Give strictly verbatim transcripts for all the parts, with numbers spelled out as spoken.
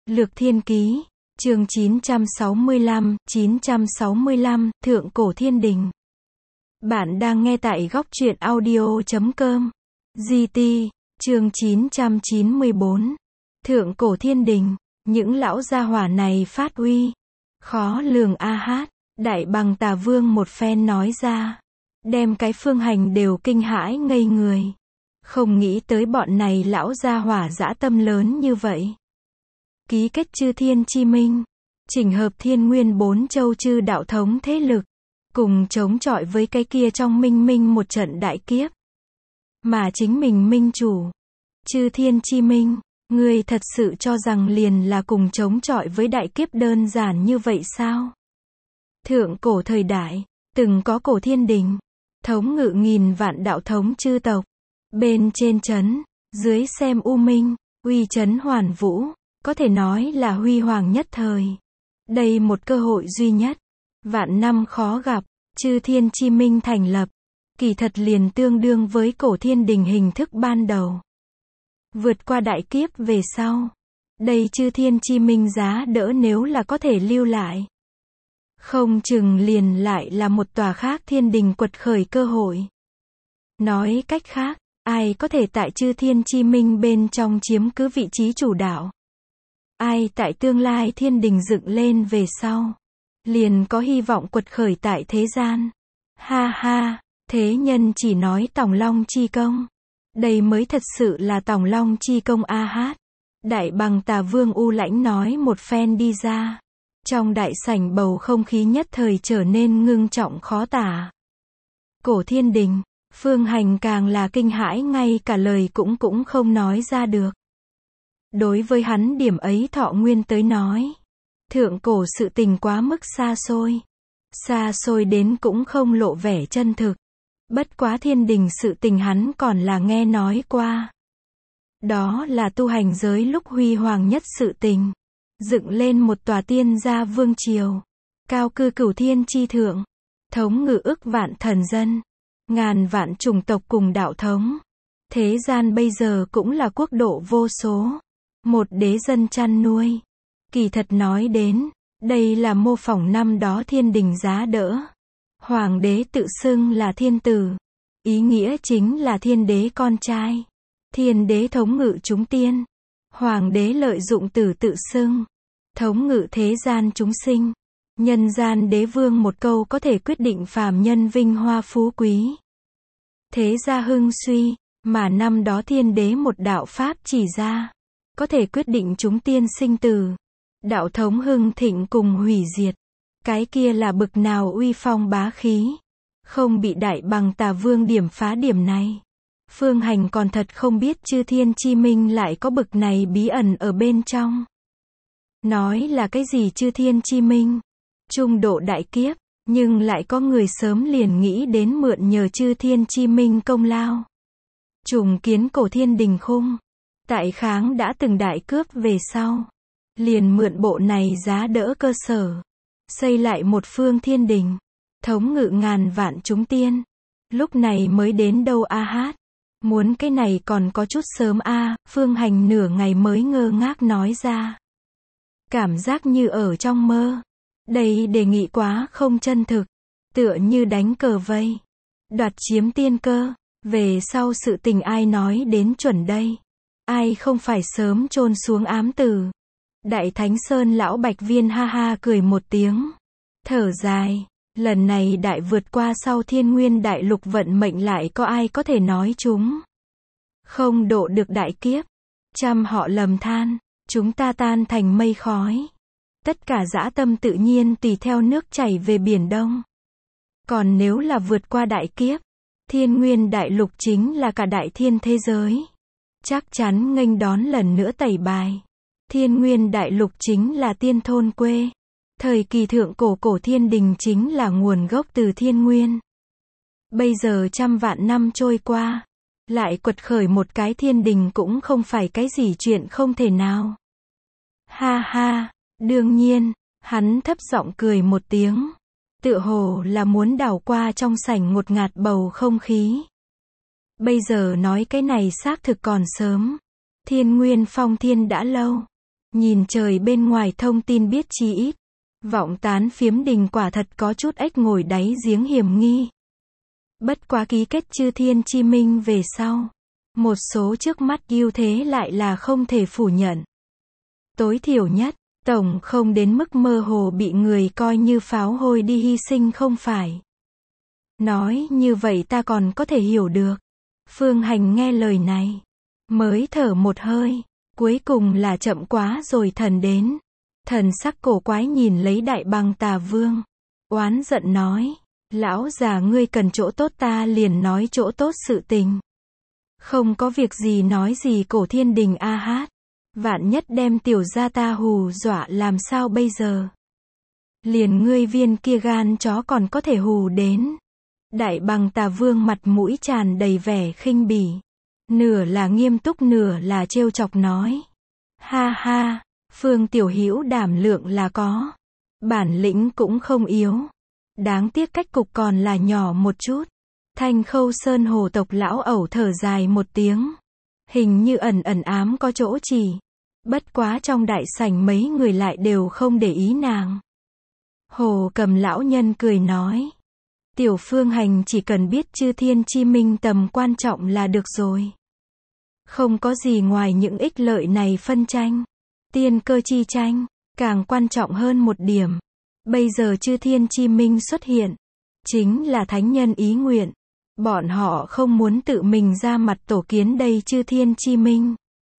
Lược Thiên Ký, chương chín trăm sáu mươi lăm, chín trăm sáu mươi lăm, Thượng Cổ Thiên Đình. Bạn đang nghe tại góc truyện audio chấm com. giê tê, chương chín trăm chín mươi bốn. Thượng Cổ Thiên Đình, những lão gia hỏa này phát uy. Khó lường a hát, Đại Bằng Tà Vương một phen nói ra. Đem cái Phương Hành đều kinh hãi ngây người. Không nghĩ tới bọn này lão gia hỏa dã tâm lớn như vậy. Ký kết chư thiên chi minh, chỉnh hợp thiên nguyên bốn châu chư đạo thống thế lực, cùng chống chọi với cái kia trong minh minh một trận đại kiếp. Mà chính mình minh chủ, chư thiên chi minh, ngươi thật sự cho rằng liền là cùng chống chọi với đại kiếp đơn giản như vậy sao? Thượng cổ thời đại, từng có cổ thiên đình, thống ngự nghìn vạn đạo thống chư tộc, bên trên chấn, dưới xem u minh, uy chấn hoàn vũ. Có thể nói là huy hoàng nhất thời. Đây một cơ hội duy nhất. Vạn năm khó gặp, chư thiên chi minh thành lập. Kỳ thật liền tương đương với cổ thiên đình hình thức ban đầu. Vượt qua đại kiếp về sau. Đây chư thiên chi minh giá đỡ nếu là có thể lưu lại. Không chừng liền lại là một tòa khác thiên đình quật khởi cơ hội. Nói cách khác, ai có thể tại chư thiên chi minh bên trong chiếm cứ vị trí chủ đạo. Ai tại tương lai thiên đình dựng lên về sau, liền có hy vọng quật khởi tại thế gian. Ha ha, thế nhân chỉ nói Tòng Long chi công. Đây mới thật sự là Tòng Long chi công a hát. Đại Bằng Tà Vương u lãnh nói một phen đi ra. Trong đại sảnh bầu không khí nhất thời trở nên ngưng trọng khó tả. Cổ thiên đình, Phương Hành càng là kinh hãi ngay cả lời cũng cũng không nói ra được. Đối với hắn điểm ấy thọ nguyên tới nói, thượng cổ sự tình quá mức xa xôi. Xa xôi đến cũng không lộ vẻ chân thực. Bất quá thiên đình sự tình hắn còn là nghe nói qua. Đó là tu hành giới lúc huy hoàng nhất sự tình. Dựng lên một tòa tiên gia vương triều. Cao cư cửu thiên chi thượng. Thống ngự ức vạn thần dân. Ngàn vạn chủng tộc cùng đạo thống. Thế gian bây giờ cũng là quốc độ vô số. Một đế dân chăn nuôi. Kỳ thật nói đến, đây là mô phỏng năm đó thiên đình giá đỡ. Hoàng đế tự xưng là thiên tử. Ý nghĩa chính là thiên đế con trai. Thiên đế thống ngự chúng tiên. Hoàng đế lợi dụng tử tự xưng. Thống ngự thế gian chúng sinh. Nhân gian đế vương một câu có thể quyết định phàm nhân vinh hoa phú quý. Thế gia hưng suy, mà năm đó thiên đế một đạo pháp chỉ ra. Có thể quyết định chúng tiên sinh tử. Đạo thống hưng thịnh cùng hủy diệt. Cái kia là bực nào uy phong bá khí. Không bị Đại Bằng Tà Vương điểm phá điểm này. Phương Hành còn thật không biết chư thiên chi minh lại có bực này bí ẩn ở bên trong. Nói là cái gì chư thiên chi minh? Trung độ đại kiếp, nhưng lại có người sớm liền nghĩ đến mượn nhờ chư thiên chi minh công lao. Trùng kiến cổ thiên đình khung. Tại kháng đã từng đại cướp về sau. Liền mượn bộ này giá đỡ cơ sở. Xây lại một phương thiên đình. Thống ngự ngàn vạn chúng tiên. Lúc này mới đến đâu a hát. Muốn cái này còn có chút sớm a. Phương Hành nửa ngày mới ngơ ngác nói ra. Cảm giác như ở trong mơ. Đây đề nghị quá không chân thực. Tựa như đánh cờ vây. Đoạt chiếm tiên cơ. Về sau sự tình ai nói đến chuẩn đây. Ai không phải sớm chôn xuống ám tử. Đại Thánh Sơn lão Bạch Viên ha ha cười một tiếng. Thở dài. Lần này đại vượt qua sau thiên nguyên đại lục vận mệnh lại có ai có thể nói chúng. Không độ được đại kiếp. Trăm họ lầm than. Chúng ta tan thành mây khói. Tất cả dã tâm tự nhiên tùy theo nước chảy về biển đông. Còn nếu là vượt qua đại kiếp. Thiên nguyên đại lục chính là cả đại thiên thế giới. Chắc chắn nghênh đón lần nữa tẩy bài. Thiên nguyên đại lục chính là tiên thôn quê. Thời kỳ thượng cổ cổ thiên đình chính là nguồn gốc từ thiên nguyên. Bây giờ trăm vạn năm trôi qua. Lại quật khởi một cái thiên đình cũng không phải cái gì chuyện không thể nào. Ha ha, đương nhiên, hắn thấp giọng cười một tiếng. Tựa hồ là muốn đảo qua trong sảnh ngột ngạt bầu không khí. Bây giờ nói cái này xác thực còn sớm. Thiên nguyên phong thiên đã lâu. Nhìn trời bên ngoài thông tin biết chi ít. Vọng tán phiếm đình quả thật có chút ếch ngồi đáy giếng hiểm nghi. Bất quá ký kết chư thiên chi minh về sau. Một số trước mắt ưu thế lại là không thể phủ nhận. Tối thiểu nhất, tổng không đến mức mơ hồ bị người coi như pháo hôi đi hy sinh không phải. Nói như vậy ta còn có thể hiểu được. Phương Hành nghe lời này. Mới thở một hơi. Cuối cùng là chậm quá rồi thần đến. Thần sắc cổ quái nhìn lấy Đại Bằng Tà Vương. Oán giận nói. Lão già ngươi cần chỗ tốt ta liền nói chỗ tốt sự tình. Không có việc gì nói gì Cổ Thiên Đình a hát. Vạn nhất đem tiểu gia ta hù dọa làm sao bây giờ. Liền ngươi viên kia gan chó còn có thể hù đến. Đại Bằng Tà Vương mặt mũi tràn đầy vẻ khinh bỉ. Nửa là nghiêm túc nửa là trêu chọc nói. Ha ha, Phương Tiểu Hữu đảm lượng là có. Bản lĩnh cũng không yếu. Đáng tiếc cách cục còn là nhỏ một chút. Thanh Khâu Sơn hồ tộc lão ẩu thở dài một tiếng. Hình như ẩn ẩn ám có chỗ chỉ. Bất quá trong đại sảnh mấy người lại đều không để ý nàng. Hồ Cầm lão nhân cười nói. Tiểu Phương Hành chỉ cần biết chư thiên chi minh tầm quan trọng là được rồi. Không có gì ngoài những ích lợi này phân tranh. Tiên cơ chi tranh, càng quan trọng hơn một điểm. Bây giờ chư thiên chi minh xuất hiện. Chính là thánh nhân ý nguyện. Bọn họ không muốn tự mình ra mặt tổ kiến đây chư thiên chi minh.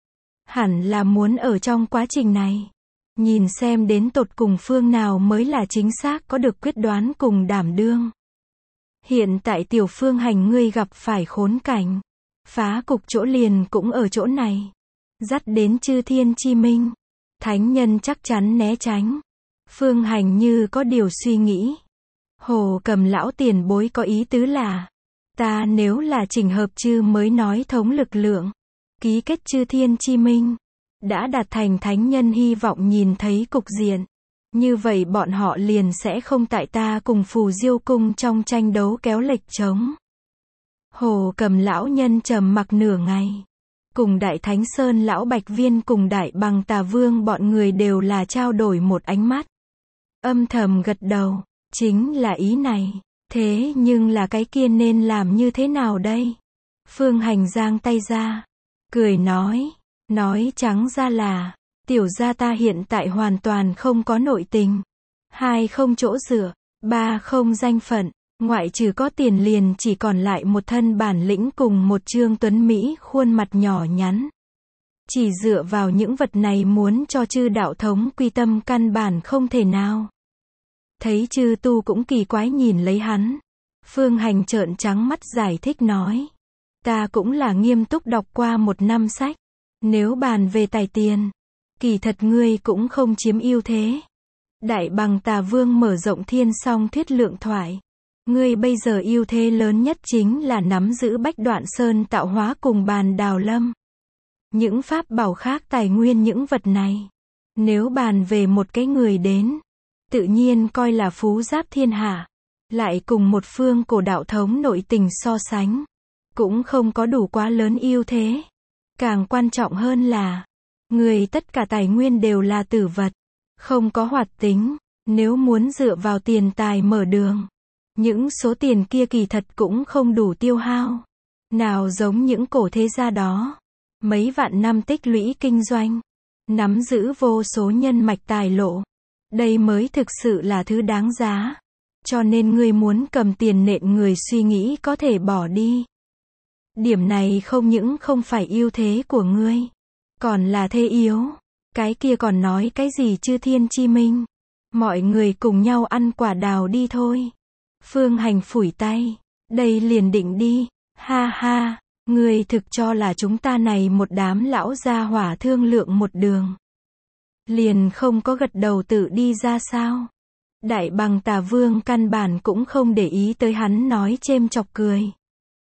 Hẳn là muốn ở trong quá trình này. Nhìn xem đến tột cùng phương nào mới là chính xác có được quyết đoán cùng đảm đương. Hiện tại Tiểu Phương Hành ngươi gặp phải khốn cảnh. Phá cục chỗ liền cũng ở chỗ này. Dắt đến chư thiên chi minh. Thánh nhân chắc chắn né tránh. Phương Hành như có điều suy nghĩ. Hồ Cầm lão tiền bối có ý tứ là. Ta nếu là chỉnh hợp chư mới nói thống lực lượng. Ký kết chư thiên chi minh. Đã đạt thành thánh nhân hy vọng nhìn thấy cục diện. Như vậy bọn họ liền sẽ không tại ta cùng Phù Diêu cung trong tranh đấu kéo lệch trống. Hồ Cầm lão nhân trầm mặc nửa ngày. Cùng Đại Thánh Sơn lão Bạch Viên cùng Đại Bằng Tà Vương bọn người đều là trao đổi một ánh mắt. Âm thầm gật đầu. Chính là ý này. Thế nhưng là cái kia nên làm như thế nào đây? Phương Hành giang tay ra. Cười nói. Nói trắng ra là. Tiểu gia ta hiện tại hoàn toàn không có nội tình. Hai không chỗ dựa. Ba không danh phận. Ngoại trừ có tiền liền chỉ còn lại một thân bản lĩnh cùng một trương tuấn Mỹ khuôn mặt nhỏ nhắn. Chỉ dựa vào những vật này muốn cho chư đạo thống quy tâm căn bản không thể nào. Thấy chư tu cũng kỳ quái nhìn lấy hắn. Phương Hành trợn trắng mắt giải thích nói. Ta cũng là nghiêm túc đọc qua một năm sách. Nếu bàn về tài tiền. Kỳ thật ngươi cũng không chiếm ưu thế. Đại Bằng Tà Vương mở rộng thiên song thuyết lượng thoại. Ngươi bây giờ ưu thế lớn nhất chính là nắm giữ Bách Đoạn Sơn tạo hóa cùng Bàn Đào Lâm. Những pháp bảo khác tài nguyên những vật này. Nếu bàn về một cái người đến. Tự nhiên coi là phú giáp thiên hạ. Lại cùng một phương cổ đạo thống nội tình so sánh. Cũng không có đủ quá lớn ưu thế. Càng quan trọng hơn là. Người tất cả tài nguyên đều là tử vật. Không có hoạt tính. Nếu muốn dựa vào tiền tài mở đường. Những số tiền kia kỳ thật cũng không đủ tiêu hao. Nào giống những cổ thế gia đó. Mấy vạn năm tích lũy kinh doanh. Nắm giữ vô số nhân mạch tài lộ. Đây mới thực sự là thứ đáng giá. Cho nên ngươi muốn cầm tiền nện người suy nghĩ có thể bỏ đi. Điểm này không những không phải ưu thế của ngươi. Còn là thế yếu. Cái kia còn nói cái gì chư thiên chi minh. Mọi người cùng nhau ăn quả đào đi thôi. Phương Hành phủi tay. Đây liền định đi. Ha ha. Ngươi thực cho là chúng ta này một đám lão gia hỏa thương lượng một đường. Liền không có gật đầu tự đi ra sao. Đại Bằng Tà Vương căn bản cũng không để ý tới hắn nói chêm chọc cười.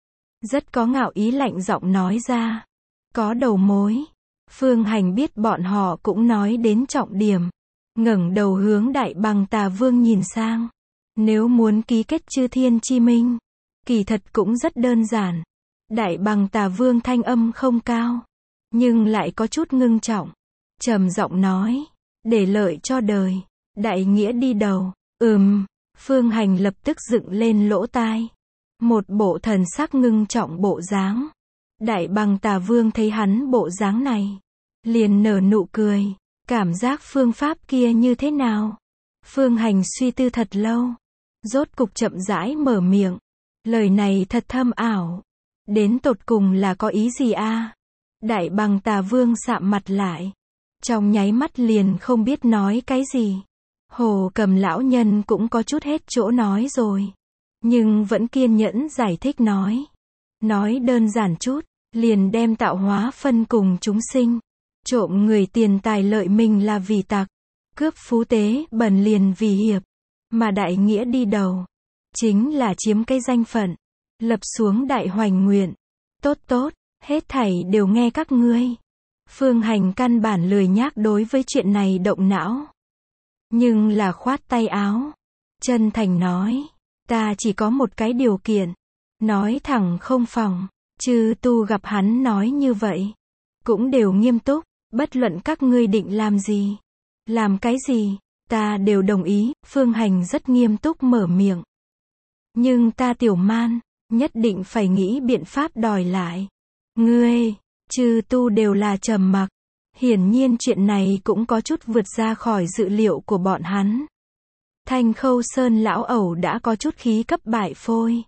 Rất có ngạo ý lạnh giọng nói ra. Có đầu mối. Phương Hành biết bọn họ cũng nói đến trọng điểm. Ngẩng đầu hướng Đại Bằng Tà Vương nhìn sang. Nếu muốn ký kết chư thiên chi minh. Kỳ thật cũng rất đơn giản. Đại Bằng Tà Vương thanh âm không cao. Nhưng lại có chút ngưng trọng. trầm giọng nói, để lợi cho đời, đại nghĩa đi đầu. Ừm, Phương Hành lập tức dựng lên lỗ tai. Một bộ thần sắc ngưng trọng bộ dáng. Đại Bằng Tà Vương thấy hắn bộ dáng này, liền nở nụ cười, cảm giác phương pháp kia như thế nào? Phương Hành suy tư thật lâu, rốt cục chậm rãi mở miệng, lời này thật thâm ảo, đến tột cùng là có ý gì a? Đại Bằng Tà Vương sạm mặt lại, trong nháy mắt liền không biết nói cái gì. Hồ Cầm lão nhân cũng có chút hết chỗ nói rồi, nhưng vẫn kiên nhẫn giải thích nói. Nói đơn giản chút, liền đem tạo hóa phân cùng chúng sinh. Trộm người tiền tài lợi mình là vì tặc, cướp phú tế bẩn liền vì hiệp, mà đại nghĩa đi đầu, chính là chiếm cái danh phận, lập xuống đại hoành nguyện. Tốt tốt, hết thảy đều nghe các ngươi. Phương Hành căn bản lười nhác đối với chuyện này động não. Nhưng là khoát tay áo, chân thành nói, ta chỉ có một cái điều kiện, nói thẳng không phòng. Chư tu gặp hắn nói như vậy, cũng đều nghiêm túc, bất luận các ngươi định làm gì, làm cái gì, ta đều đồng ý. Phương Hành rất nghiêm túc mở miệng. Nhưng ta Tiểu Man, nhất định phải nghĩ biện pháp đòi lại. Ngươi, chư tu đều là trầm mặc. Hiển nhiên chuyện này cũng có chút vượt ra khỏi dự liệu của bọn hắn. Thanh Khâu Sơn lão ẩu đã có chút khí cấp bại phôi.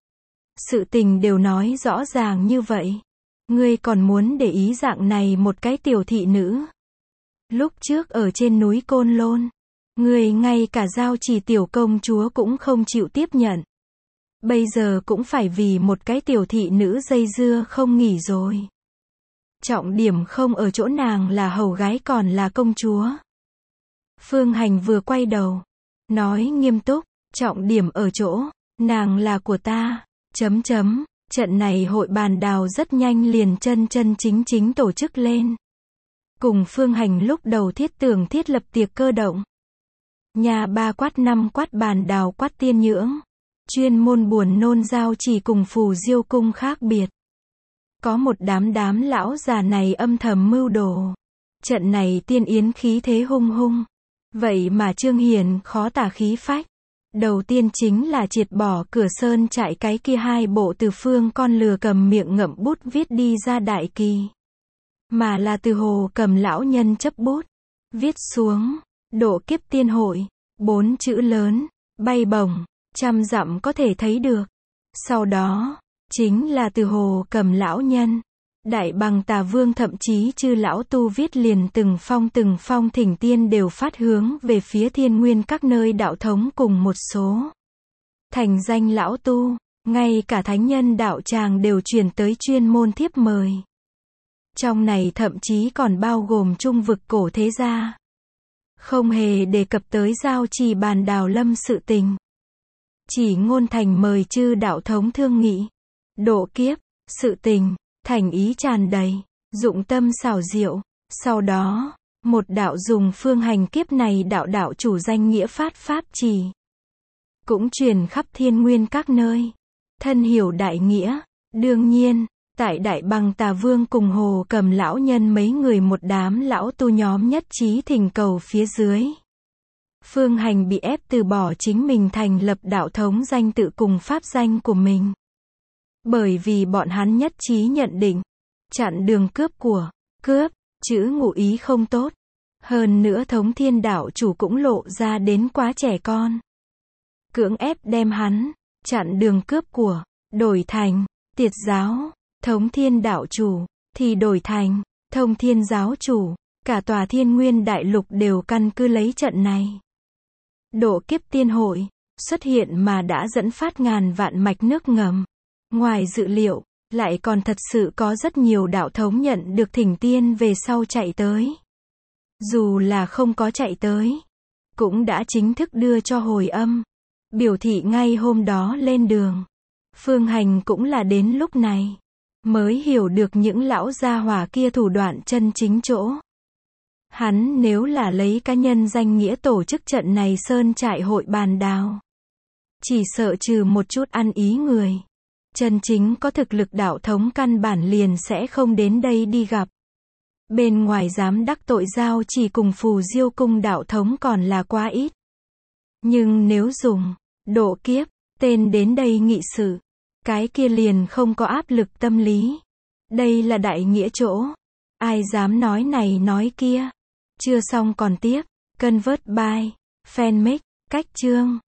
Sự tình đều nói rõ ràng như vậy, ngươi còn muốn để ý dạng này một cái tiểu thị nữ. Lúc trước ở trên núi Côn Lôn, ngươi ngay cả Giao Chỉ tiểu công chúa cũng không chịu tiếp nhận. Bây giờ cũng phải vì một cái tiểu thị nữ dây dưa không nghỉ rồi. Trọng điểm không ở chỗ nàng là hầu gái còn là công chúa. Phương Hành vừa quay đầu, nói nghiêm túc, trọng điểm ở chỗ, nàng là của ta. Chấm chấm, trận này hội bàn đào rất nhanh liền chân chân chính chính tổ chức lên. Cùng Phương Hành lúc đầu thiết tưởng thiết lập tiệc cơ động. Nhà ba quát năm quát bàn đào quát tiên nhưỡng. Chuyên môn buồn nôn Giao Chỉ cùng Phù Diêu cung khác biệt. Có một đám đám lão già này âm thầm mưu đồ. Trận này tiên yến khí thế hung hung. Vậy mà Trương Hiền khó tả khí phách. Đầu tiên chính là triệt bỏ Cửa Sơn trại cái kia hai bộ từ Phương con lừa cầm miệng ngậm bút viết đi ra đại kỳ. Mà là từ Hồ Cầm lão nhân chấp bút, viết xuống, độ kiếp tiên hội, bốn chữ lớn, bay bổng, trăm dặm có thể thấy được. Sau đó, chính là từ Hồ Cầm lão nhân. Đại Bằng Tà Vương thậm chí chư lão tu viết liền từng phong từng phong thỉnh tiên đều phát hướng về phía thiên nguyên các nơi đạo thống cùng một số thành danh lão tu, ngay cả thánh nhân đạo tràng đều truyền tới chuyên môn thiếp mời. Trong này thậm chí còn bao gồm trung vực cổ thế gia. Không hề đề cập tới Giao Trì bàn đào lâm sự tình. Chỉ ngôn thành mời chư đạo thống thương nghị, độ kiếp, sự tình. Thành ý tràn đầy, dụng tâm xảo diệu. Sau đó, một đạo dùng Phương Hành kiếp này đạo đạo chủ danh nghĩa phát pháp chỉ, cũng truyền khắp thiên nguyên các nơi. Thân hiểu đại nghĩa. Đương nhiên, tại Đại Bằng Tà Vương cùng Hồ Cầm lão nhân mấy người một đám lão tu nhóm nhất trí thỉnh cầu phía dưới, Phương Hành bị ép từ bỏ chính mình thành lập đạo thống danh tự cùng pháp danh của mình. Bởi vì bọn hắn nhất trí nhận định, chặn đường cướp của, cướp, chữ ngụ ý không tốt. Hơn nữa Thống Thiên đạo chủ cũng lộ ra đến quá trẻ con. Cưỡng ép đem hắn, chặn đường cướp của, đổi thành, tiệt giáo, Thống Thiên đạo chủ, thì đổi thành, Thông Thiên giáo chủ. Cả tòa thiên nguyên đại lục đều căn cứ lấy trận này. Độ kiếp tiên hội, xuất hiện mà đã dẫn phát ngàn vạn mạch nước ngầm. Ngoài dự liệu, lại còn thật sự có rất nhiều đạo thống nhận được thỉnh tiên về sau chạy tới. Dù là không có chạy tới, cũng đã chính thức đưa cho hồi âm, biểu thị ngay hôm đó lên đường. Phương Hành cũng là đến lúc này, mới hiểu được những lão gia hỏa kia thủ đoạn chân chính chỗ. Hắn nếu là lấy cá nhân danh nghĩa tổ chức trận này sơn trại hội bàn đào, chỉ sợ trừ một chút ăn ý người, chân chính có thực lực đạo thống căn bản liền sẽ không đến đây đi gặp. Bên ngoài dám đắc tội giao chỉ cùng phù diêu cung đạo thống còn là quá ít. Nhưng nếu dùng độ kiếp tên đến đây nghị sự, cái kia liền không có áp lực tâm lý. Đây là đại nghĩa chỗ. Ai dám nói này nói kia. Chưa xong còn tiếp. Convert by Fanmix. Cách chương